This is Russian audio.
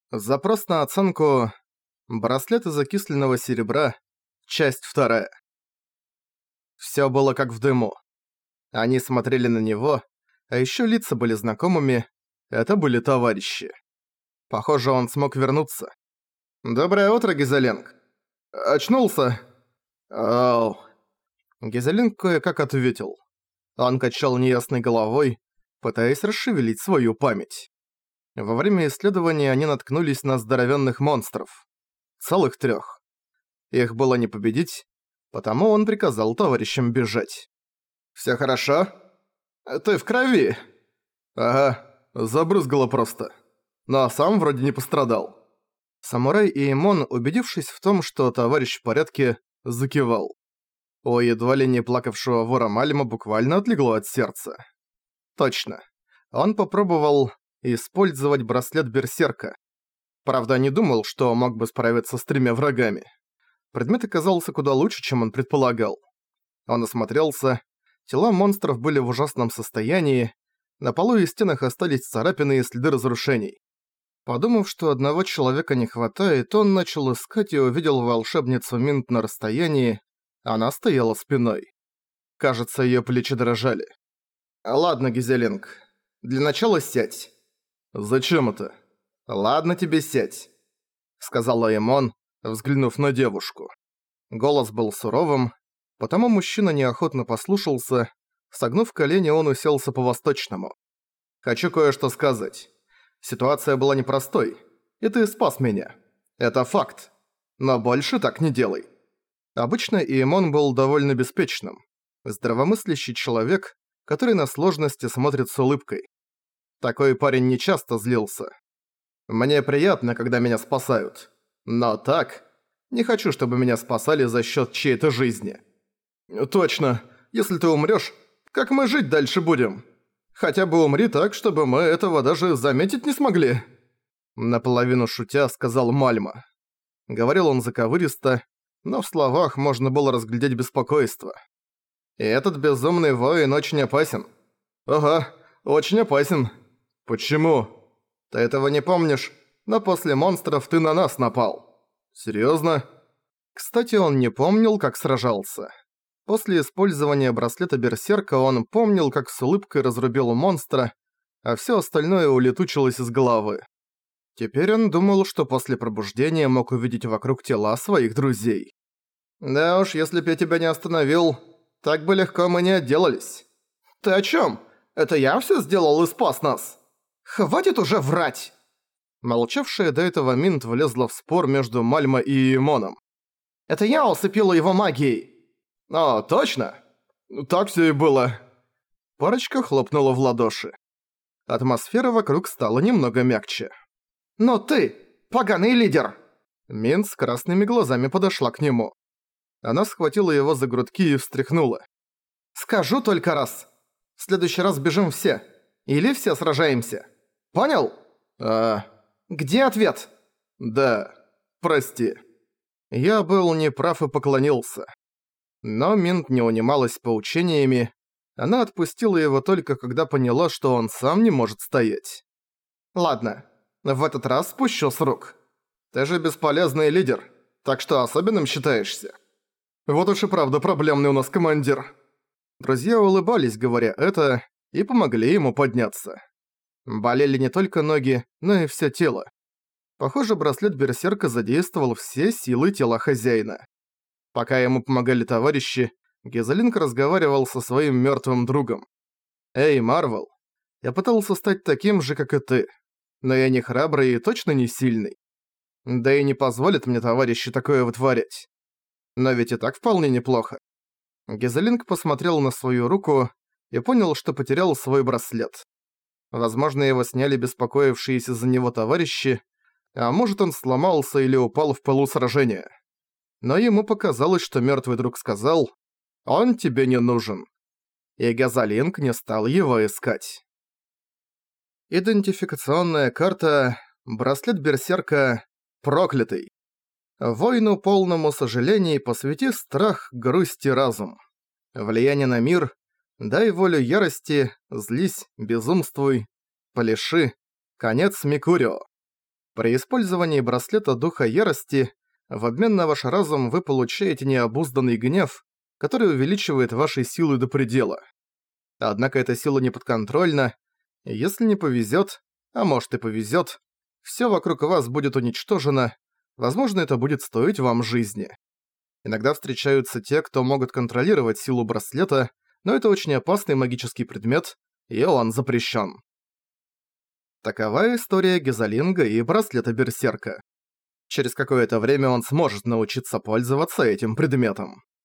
Запрос на оценку «Браслет из окисленного серебра», часть 2. Всё было как в дыму. Они смотрели на него, а ещё лица были знакомыми. Это были товарищи. Похоже, он смог вернуться. «Доброе утро, Гизеленг. Очнулся?» «Ау». Гизеленг кое-как ответил. Он качал неясной головой, пытаясь расшевелить свою память. Во время исследования они наткнулись на здоровенных монстров. Целых 3. Их было не победить, потому он приказал товарищам бежать. «Всё хорошо? Ты в крови?» «Ага, забрызгало просто. Но сам вроде не пострадал». Самурай Иэмон, убедившись в том, что товарищ в порядке, закивал. У едва ли не плакавшего вора Мальма буквально отлегло от сердца. Точно. Он попробовал использовать браслет берсерка. Правда, не думал, что мог бы справиться с 3 врагами. Предмет оказался куда лучше, чем он предполагал. Он осмотрелся. Тела монстров были в ужасном состоянии. На полу и стенах остались царапины и следы разрушений. Подумав, что одного человека не хватает, он начал искать и увидел волшебницу Минт на расстоянии. Она стояла спиной. Кажется, её плечи дрожали. «Ладно, Гизелинг, для начала сядь». «Зачем это?» «Ладно тебе, сядь», — сказал Аэмон, взглянув на девушку. Голос был суровым, потому мужчина неохотно послушался. Согнув колени, он уселся по-восточному. «Хочу кое-что сказать. Ситуация была непростой, и ты спас меня. Это факт. Но больше так не делай». Обычно Иэмон был довольно беспечным. Здравомыслящий человек, который на сложности смотрит с улыбкой. Такой парень нечасто злился. «Мне приятно, когда меня спасают. Но так, не хочу, чтобы меня спасали за счет чьей-то жизни». «Точно. Если ты умрёшь, как мы жить дальше будем? Хотя бы умри так, чтобы мы этого даже заметить не смогли». Наполовину шутя сказал Мальма. Говорил он заковыристо, но в словах можно было разглядеть беспокойство. «И этот безумный воин очень опасен». «Ага, очень опасен». «Почему?» «Ты этого не помнишь, но после монстров ты на нас напал». «Серьёзно?» Кстати, он не помнил, как сражался. После использования браслета берсерка он помнил, как с улыбкой разрубил монстра, а всё остальное улетучилось из головы. Теперь он думал, что после пробуждения мог увидеть вокруг тела своих друзей. «Да уж, если б я тебя не остановил, так бы легко мы не отделались». «Ты о чём? Это я всё сделал и спас нас? Хватит уже врать!» Молчавшая до этого Минт влезла в спор между Мальма и Иэмоном. «Это я усыпила его магией!» «О, точно? Так всё и было». Парочка хлопнула в ладоши. Атмосфера вокруг стала немного мягче. «Но ты, поганый лидер!» Минт с красными глазами подошла к нему. Она схватила его за грудки и встряхнула. «Скажу только раз. В следующий раз бежим все. Или все сражаемся. Понял?» «Где ответ?» «Да, прости». Я был неправ и поклонился. Но Минт не унималась поучениями. Она отпустила его только когда поняла, что он сам не может стоять. «Ладно, в этот раз спущу с рук. Ты же бесполезный лидер, так что особенным считаешься». «Вот уж и правда проблемный у нас командир». Друзья улыбались, говоря это, и помогли ему подняться. Болели не только ноги, но и всё тело. Похоже, браслет берсерка задействовал все силы тела хозяина. Пока ему помогали товарищи, Гизелинг разговаривал со своим мёртвым другом. «Эй, Марвел, я пытался стать таким же, как и ты. Но я не храбрый и точно не сильный. Да и не позволит мне товарищи такое вытворять. Но ведь и так вполне неплохо». Гизелинг посмотрел на свою руку и понял, что потерял свой браслет. Возможно, его сняли беспокоившиеся за него товарищи, а может, он сломался или упал в пылу сражения. Но ему показалось, что мёртвый друг сказал: «Он тебе не нужен». И Гизелинг не стал его искать. Идентификационная карта, браслет берсерка проклятый. Воину полному сожалений посвяти страх, грусть и разум. Влияние на мир, дай волю ярости, злись, безумствуй, пляши, конец Микурио. При использовании браслета Духа Ярости в обмен на ваш разум вы получаете необузданный гнев, который увеличивает ваши силы до предела. Однако эта сила не подконтрольна, и если не повезет, а может и повезет, все вокруг вас будет уничтожено, возможно, это будет стоить вам жизни. Иногда встречаются те, кто могут контролировать силу браслета, но это очень опасный магический предмет, и он запрещен. Такова история Гизалинга и браслета Берсерка. Через какое-то время он сможет научиться пользоваться этим предметом.